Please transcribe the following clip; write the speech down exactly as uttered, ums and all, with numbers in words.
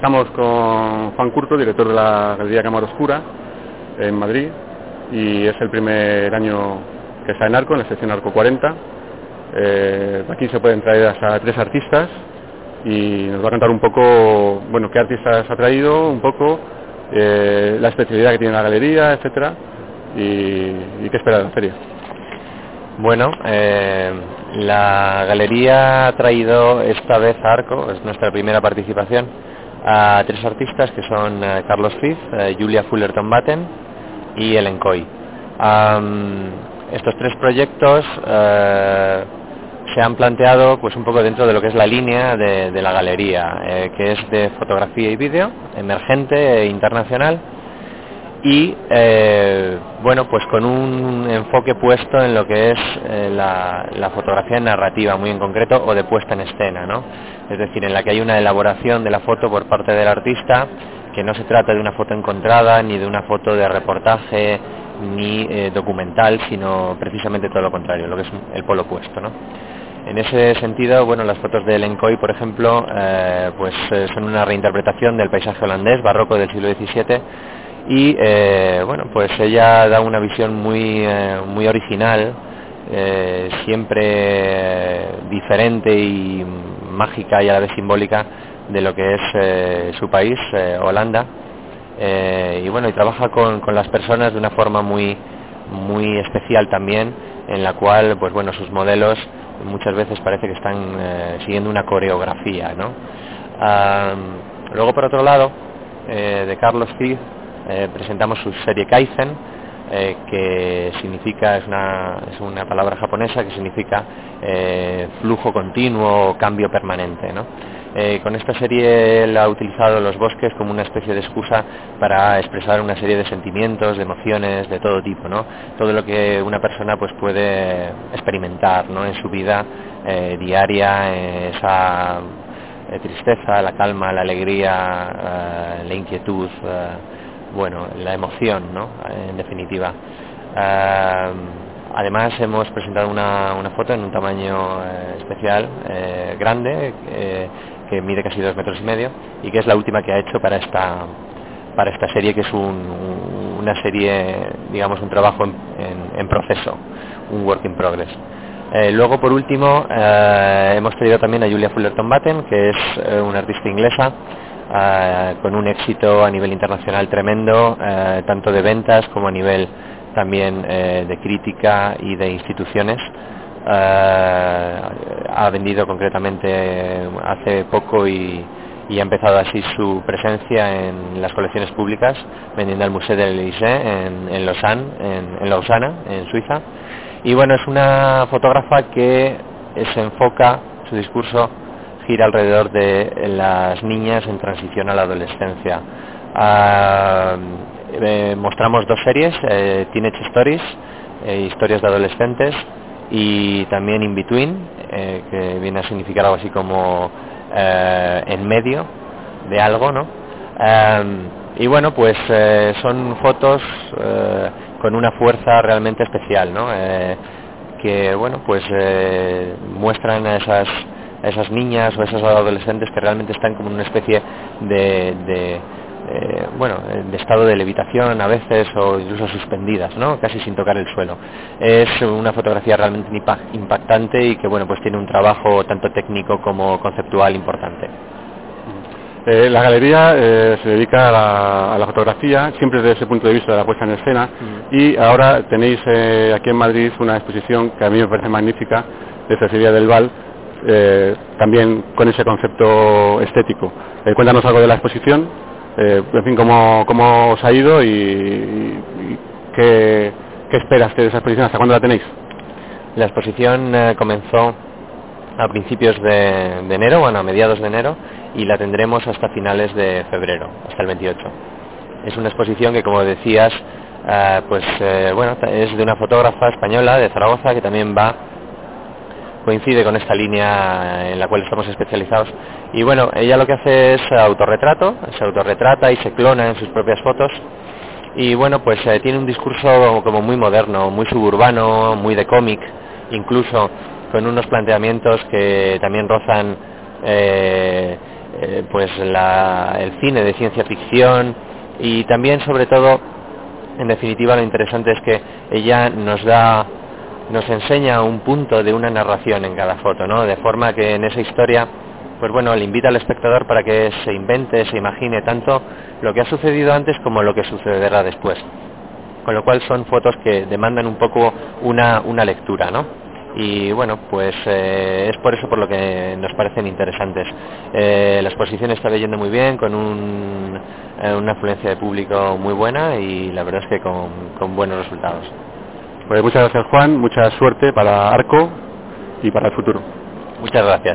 Estamos con Juan Curto, director de la Galería Cámara Oscura en Madrid, y es el primer año que está en Arco, en la sección Arco cuarenta. Eh, aquí se pueden traer hasta tres artistas y nos va a contar un poco, bueno, qué artistas ha traído, un poco eh, la especialidad que tiene la galería, etcétera, y, y qué espera de la feria. Bueno, eh, la galería ha traído esta vez a Arco, es nuestra primera participación, a tres artistas que son eh, Carlos Fiz, eh, Julia Fullerton-Batten y Ellen Coy. Um, estos tres proyectos eh, se han planteado pues un poco dentro de lo que es la línea de, de la galería, eh, que es de fotografía y vídeo, emergente e internacional, y eh, bueno, pues con un enfoque puesto en lo que es eh, la, la fotografía narrativa, muy en concreto, o de puesta en escena, ¿no? Es decir, en la que hay una elaboración de la foto por parte del artista, que no se trata de una foto encontrada, ni de una foto de reportaje, ni eh, documental, sino precisamente todo lo contrario, lo que es el polo opuesto, ¿no? En ese sentido, bueno, las fotos de Ellen Coy, por ejemplo, eh, pues eh, son una reinterpretación del paisaje holandés barroco del siglo diecisiete, y eh, bueno, pues ella da una visión muy eh, muy original, eh, siempre eh, diferente y mágica y a la vez simbólica de lo que es eh, su país, eh, Holanda, eh, y bueno, y trabaja con, con las personas de una forma muy muy especial también, en la cual pues bueno, sus modelos muchas veces parece que están eh, siguiendo una coreografía, ¿no? Um, luego, por otro lado, eh, de Carlos Fiz, Eh, presentamos su serie Kaizen, eh, que significa, es una, es una palabra japonesa que significa eh, flujo continuo o cambio permanente, ¿no? Eh, con esta serie él ha utilizado los bosques como una especie de excusa para expresar una serie de sentimientos, de emociones, de todo tipo, ¿no? Todo lo que una persona pues puede experimentar, ¿no?, en su vida eh, diaria, eh, esa eh, tristeza, la calma, la alegría, eh, la inquietud, eh, bueno, la emoción, ¿no?, en definitiva. Uh, además hemos presentado una, una foto en un tamaño eh, especial, eh, grande, eh, que mide casi dos metros y medio, y que es la última que ha hecho para esta para esta serie, que es un, una serie, digamos, un trabajo en, en, en proceso, un work in progress. Eh, luego, por último, eh, hemos traído también a Julia Fullerton-Batten, que es eh, una artista inglesa, Uh, con un éxito a nivel internacional tremendo, uh, tanto de ventas como a nivel también uh, de crítica y de instituciones. Uh, ha vendido concretamente hace poco y, y ha empezado así su presencia en las colecciones públicas, vendiendo al Museo del Élysée en, en Lausanne, en, en Lausana, en Suiza. Y bueno, es una fotógrafa que se enfoca, su discurso gira alrededor de las niñas en transición a la adolescencia. Uh, eh, mostramos dos series, eh, Teenage Stories, eh, historias de adolescentes, y también In Between, eh, que viene a significar algo así como eh, en medio de algo, ¿no? Uh, y bueno, pues eh, son fotos eh, con una fuerza realmente especial, ¿no? Eh, que bueno, pues eh, muestran a esas esas niñas o esas adolescentes que realmente están como en una especie de, de eh, bueno, de estado de levitación a veces, o incluso suspendidas, ¿no?, casi sin tocar el suelo. Es una fotografía realmente impactante y que bueno, pues tiene un trabajo tanto técnico como conceptual importante. Eh, la galería eh, se dedica a la, a la fotografía, siempre desde ese punto de vista de la puesta en escena, mm. y ahora tenéis eh, aquí en Madrid una exposición que a mí me parece magnífica, de Cecilia del Val, Eh, también con ese concepto estético. Eh, cuéntanos algo de la exposición, eh, en fin, cómo, cómo os ha ido y, y qué, qué esperas de esa exposición, hasta cuándo la tenéis. La exposición eh, comenzó a principios de, de enero, bueno, a mediados de enero, y la tendremos hasta finales de febrero, hasta el veintiocho. Es una exposición que, como decías, eh, pues eh, bueno, es de una fotógrafa española de Zaragoza, que también va coincide con esta línea en la cual estamos especializados, y bueno, ella lo que hace es autorretrato, se autorretrata y se clona en sus propias fotos, y bueno, pues eh, tiene un discurso como muy moderno, muy suburbano, muy de cómic, incluso con unos planteamientos que también rozan eh, eh, pues la, el cine de ciencia ficción, y también sobre todo, en definitiva, lo interesante es que ella nos da, nos enseña un punto de una narración en cada foto, ¿no? De forma que en esa historia, pues bueno, le invita al espectador para que se invente, se imagine tanto lo que ha sucedido antes como lo que sucederá después. Con lo cual son fotos que demandan un poco una, una lectura, ¿no? Y bueno, pues eh, es por eso por lo que nos parecen interesantes. Eh, la exposición está leyendo muy bien, con un, eh, una afluencia de público muy buena, y la verdad es que con, con buenos resultados. Pues muchas gracias, Juan, mucha suerte para Arco y para el futuro. Muchas gracias.